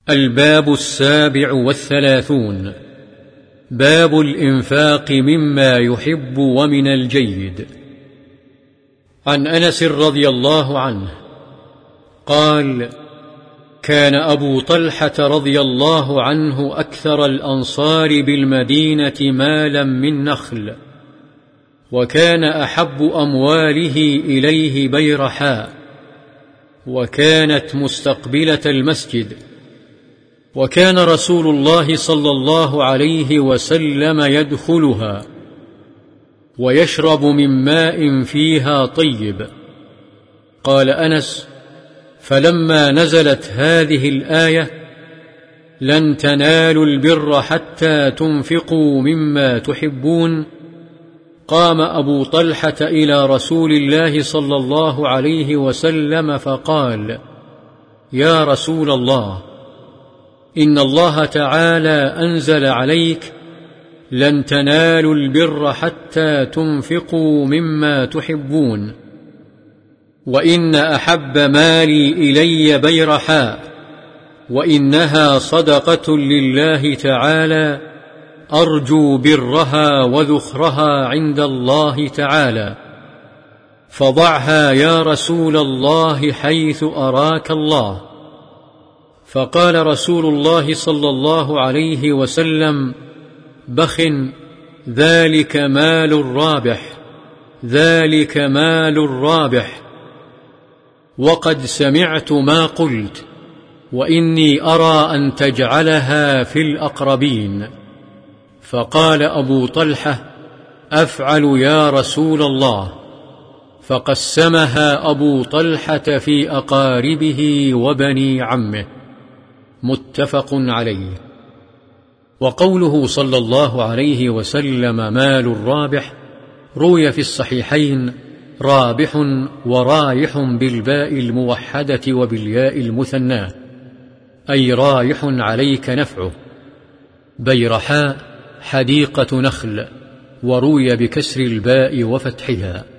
الباب 37 باب الإنفاق مما يحب ومن الجيد. عن أنس رضي الله عنه قال: كان أبو طلحة رضي الله عنه أكثر الأنصار بالمدينة مالا من نخل، وكان أحب أمواله إليه بيرحاء، وكانت مستقبلة المسجد، وكان رسول الله صلى الله عليه وسلم يدخلها ويشرب من ماء فيها طيب. قال أنس: فلما نزلت هذه الآية: لن تنالوا البر حتى تنفقوا مما تحبون، قام أبو طلحة إلى رسول الله صلى الله عليه وسلم فقال: يا رسول الله، إن الله تعالى أنزل عليك: لن تنالوا البر حتى تنفقوا مما تحبون، وإن أحب مالي إلي بيرحاء، وإنها صدقة لله تعالى، أرجو برها وذخرها عند الله تعالى، فضعها يا رسول الله حيث أراك الله. فقال رسول الله صلى الله عليه وسلم: بخ، ذلك مال رابح، ذلك مال رابح، وقد سمعت ما قلت، وإني أرى أن تجعلها في الأقربين. فقال أبو طلحة: أفعل يا رسول الله. فقسمها أبو طلحة في أقاربه وبني عمه. متفق عليه. وقوله صلى الله عليه وسلم مال رابح روي في الصحيحين: رابح ورايح بالباء الموحدة وبالياء المثناة، أي رايح عليك نفعه. بيرحاء حديقة نخل، وروي بكسر الباء وفتحها.